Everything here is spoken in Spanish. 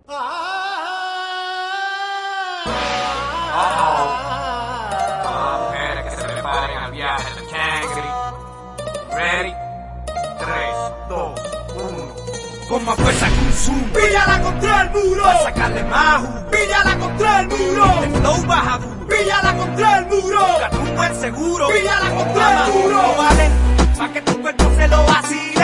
Espera que se preparen al viaje del Changri. Ready? 3, 2, 1. Con más fuerza que un zoom. Píllala contra el muro. Pa' sacarle más jugo. Píllala contra el muro. El flow baja duro. Píllala contra el muro. La tumba es seguro. Píllala contra el muro. No valen pa' que tu cuerpo se lo vacile.